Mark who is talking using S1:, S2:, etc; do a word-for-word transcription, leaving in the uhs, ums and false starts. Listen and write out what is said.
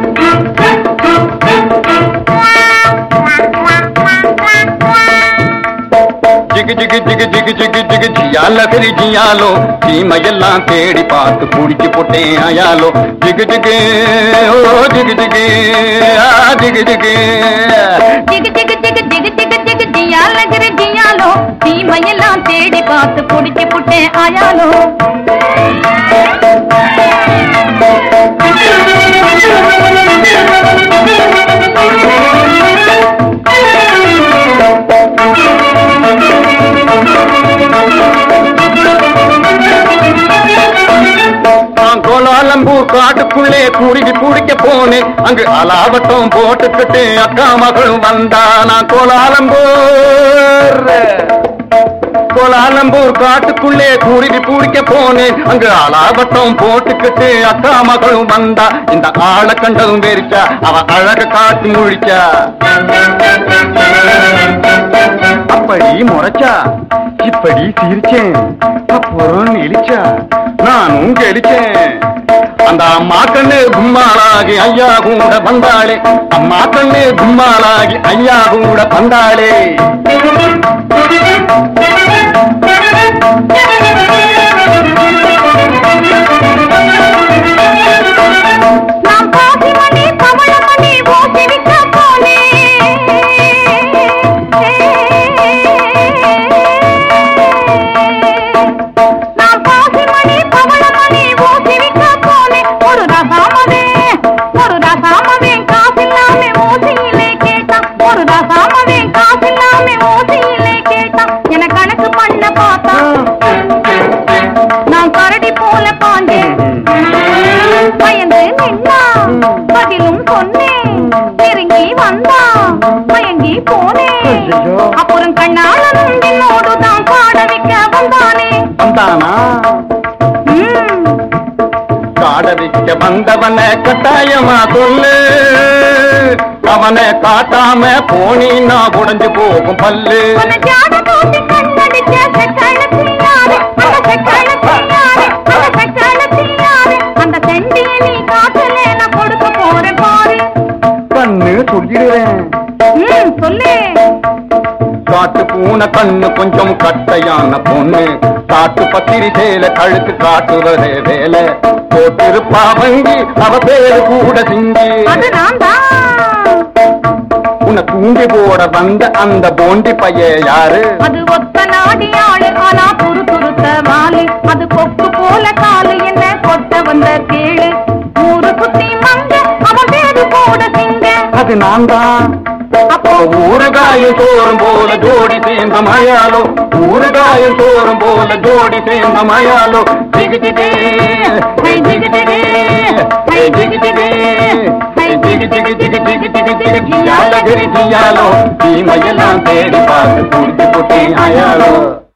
S1: ஜிகு ஜிகு ஜிகு ஜிகு ஜிகு ஜிகு ஜியால கரி ஜியாலோ சீமையெல்லாம் தேடி பார்த்து குடிச்சு போட்டேன் ஆயாலோ ஜிகு ஜிகு ஓ ஜிகு ஜிகு ஆ ஜிகு ஜிகு
S2: ஜிகு ஜிகு ஜிகு ஜிகு ஜிகு ஜிகு ஜியால கரி ஜியாலோ சீமையெல்லாம் தேடி பார்த்து குடிச்சு போட்டேன் ஆயாலோ
S1: கோலாலம்பூர் காட்டுக்குள்ளே குருவி குடிக்க போனேன் அங்கு அலாவட்டம் போட்டுக்கிட்டு அக்கா மகளும் வந்தா நான் கோலாலம்பூர் கோலாலம்பூர் காட்டுக்குள்ளே குருவி குடிக்க போனேன் அங்கு அலாவட்டம் போட்டுக்கிட்டு அக்கா மகளும் வந்தா இந்த ஆளை கண்டதும் வெறிச்சா அவ அழக காட்டி முழிச்சா அப்படி முறைச்சா இப்படி சிரிச்சேன் அப்புறம் இழிச்சா நானும் கெளிச்சேன் அந்த அம்மா கண்ணு கும்மாளாகி ஐயா கூட வந்தாளே அம்மா கண்ணு கும்மாளாகி ஐயா கூட வந்தாளே
S2: நான் கரடி போல பாண்டேன் பயந்து நின்னா பதிலும் சொன்னேன் நெருங்கி வந்தா மயங்கி போனேன் அப்புறம் கண்ணாளனும் என்னோடு தான் பாட வைக்க வந்தானே
S1: வந்தானா காட வைக்க வந்தவனை கட்டாயமா சொல்லு அவனை காட்டாம போனீன்னா உடைஞ்சு போகும் பல்லு
S2: அந்த செண்டியை நீ காட்டல நான் கொடுக்க போறேன் பாரு
S1: கண்ணு சொல்லிடுறேன்
S2: சொல்லு
S1: காட்டு பூனை கண்ணு கொஞ்சம் கட்டையான பொண்ணு காட்டு பத்திரி சேல கழுத்து காட்டுவதே வேலை போட்டிருப்பா வங்கி அவ பேரு கூட சிங்கி
S2: அது நான் தான்
S1: உன்னை தூண்டி போட வந்த அந்த போண்டி பைய யாரு
S2: அது ஒத்த நாடி ஆளு ஆனா துரு துருத்த வாலு அது கொக்கு போல காலு என்ன கொட்ட வந்த கேளு ஊரு குத்தி மங்க அவன் பேரு கூட சிங்க
S1: அது நான் தான் அப்போ ஊறுகாயும் தோறும் போல ஜோடி சேர்ந்த மயாலோ ஊறுகாயும் தோறும் போல ஜோடி சேர்ந்த மயாலோ ஜிகிஜிகே ஹை ஜிகிஜிகே ஹை ஜிகிஜிகே ஹை ஜிகிஜிகே ஜிகிஜிகே ஜிகிஜிகே ஜியால கரி ஜியாலோ சீமையெல்லாம் தேடி பார்த்து குடிச்சு போட்டேன் ஆயாலோ